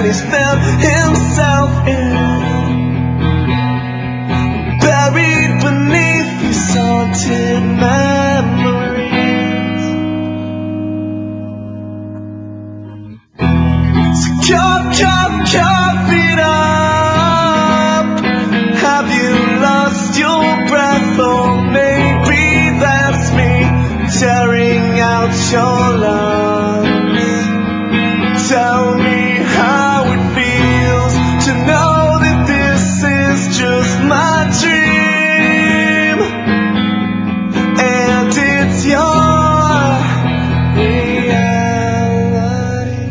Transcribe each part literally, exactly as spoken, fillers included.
that he's found himself in, buried beneath these haunted memories. So cough, cough, cough it up. Have you lost your breath? Or maybe that's me tearing out your lungs. Tell me how it feels to know that this is just my dream, and it's your reality.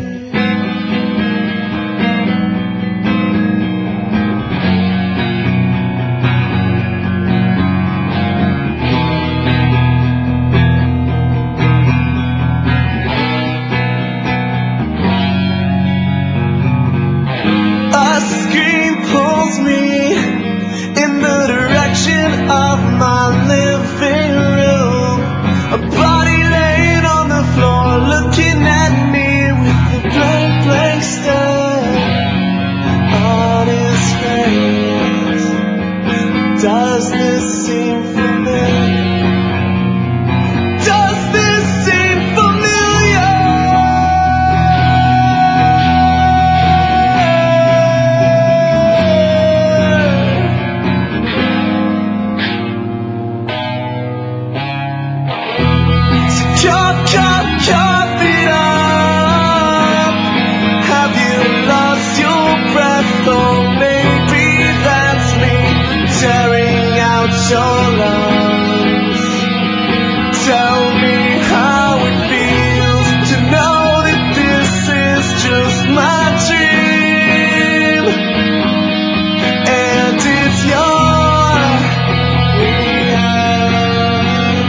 A scream pulls me in the direction of my living room. A body laying on the floor, looking at me with a blank, blank stare on his face. Does this seem familiar? Does this seem familiar? Chop, chop, chop it up. Have you lost your breath? Or maybe that's me tearing out your lungs. Tell me how it feels to know that this is just my dream, and it's your reality.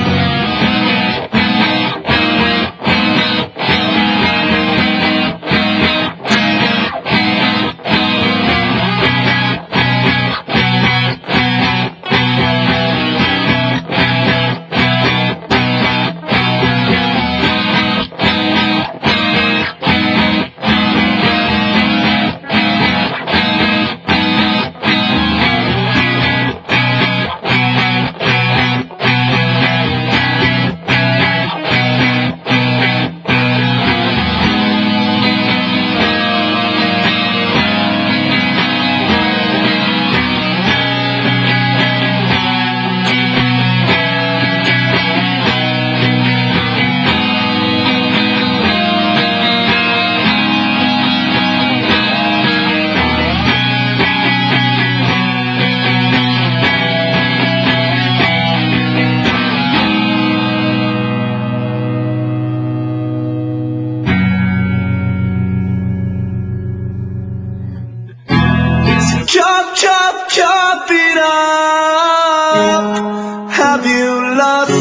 Chop, chop, chop it up. Have you lost